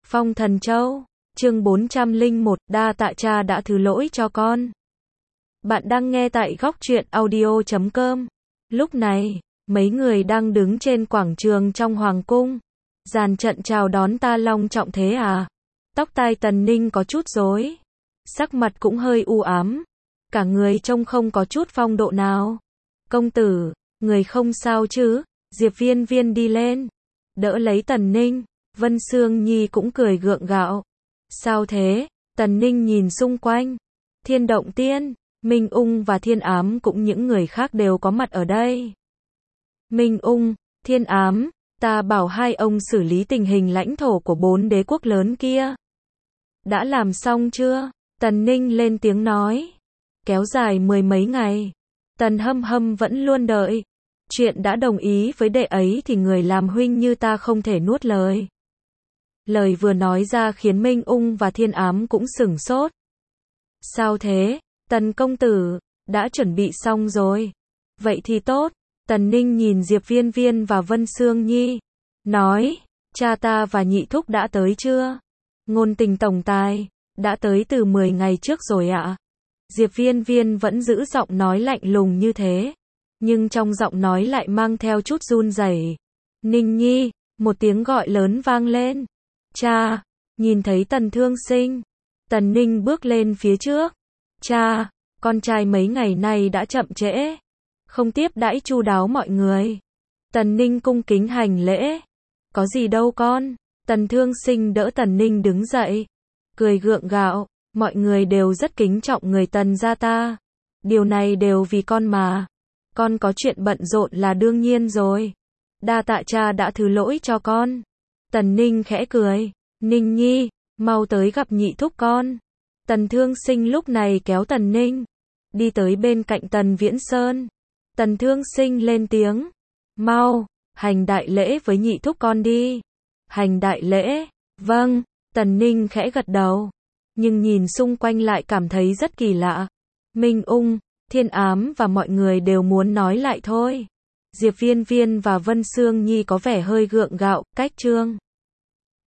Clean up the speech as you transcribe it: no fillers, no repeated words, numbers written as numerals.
Phong Thần Châu, chương 401, đa tạ cha đã thứ lỗi cho con. Bạn đang nghe tại góc truyện audio.com. Lúc này, mấy người đang đứng trên quảng trường trong hoàng cung. Dàn trận chào đón ta long trọng thế à? Tóc tai Tần Ninh có chút rối, sắc mặt cũng hơi u ám, cả người trông không có chút phong độ nào. Công tử, người không sao chứ? Diệp Viên Viên đi lên, đỡ lấy Tần Ninh. Vân Sương Nhi cũng cười gượng gạo. Sao thế? Tần Ninh nhìn xung quanh. Thiên Động Tiên, Minh Ung và Thiên Ám cũng những người khác đều có mặt ở đây. Minh Ung, Thiên Ám, ta bảo hai ông xử lý tình hình lãnh thổ của 4 đế quốc lớn kia. Đã làm xong chưa? Tần Ninh lên tiếng nói. Kéo dài 10 mấy ngày. Tần Hâm Hâm vẫn luôn đợi. Chuyện đã đồng ý với đệ ấy thì người làm huynh như ta không thể nuốt lời. Lời vừa nói ra khiến Minh Ung và Thiên Ám cũng sửng sốt. Sao thế? Tần công tử, đã chuẩn bị xong rồi. Vậy thì tốt. Tần Ninh nhìn Diệp Viên Viên và Vân Sương Nhi, nói, cha ta và nhị thúc đã tới chưa? Ngôn Tình tổng tài, đã tới từ 10 ngày trước rồi ạ. Diệp Viên Viên vẫn giữ giọng nói lạnh lùng như thế, nhưng trong giọng nói lại mang theo chút run rẩy. Ninh Nhi, một tiếng gọi lớn vang lên. Cha, nhìn thấy Tần Thương Sinh. Tần Ninh bước lên phía trước. Cha, con trai mấy ngày nay đã chậm trễ, không tiếp đãi chu đáo mọi người. Tần Ninh cung kính hành lễ. Có gì đâu con. Tần Thương Sinh đỡ Tần Ninh đứng dậy, cười gượng gạo. Mọi người đều rất kính trọng người Tần gia ta. Điều này đều vì con mà. Con có chuyện bận rộn là đương nhiên rồi. Đa tạ cha đã thứ lỗi cho con. Tần Ninh khẽ cười. Ninh Nhi, mau tới gặp nhị thúc con. Tần Thương Sinh lúc này kéo Tần Ninh đi tới bên cạnh Tần Viễn Sơn. Tần Thương Sinh lên tiếng. Mau, hành đại lễ với nhị thúc con đi. Hành đại lễ, vâng. Tần Ninh khẽ gật đầu, nhưng nhìn xung quanh lại cảm thấy rất kỳ lạ. Minh Ung, Thiên Ám và mọi người đều muốn nói lại thôi. Diệp Viên Viên và Vân Sương Nhi có vẻ hơi gượng gạo, cách trương.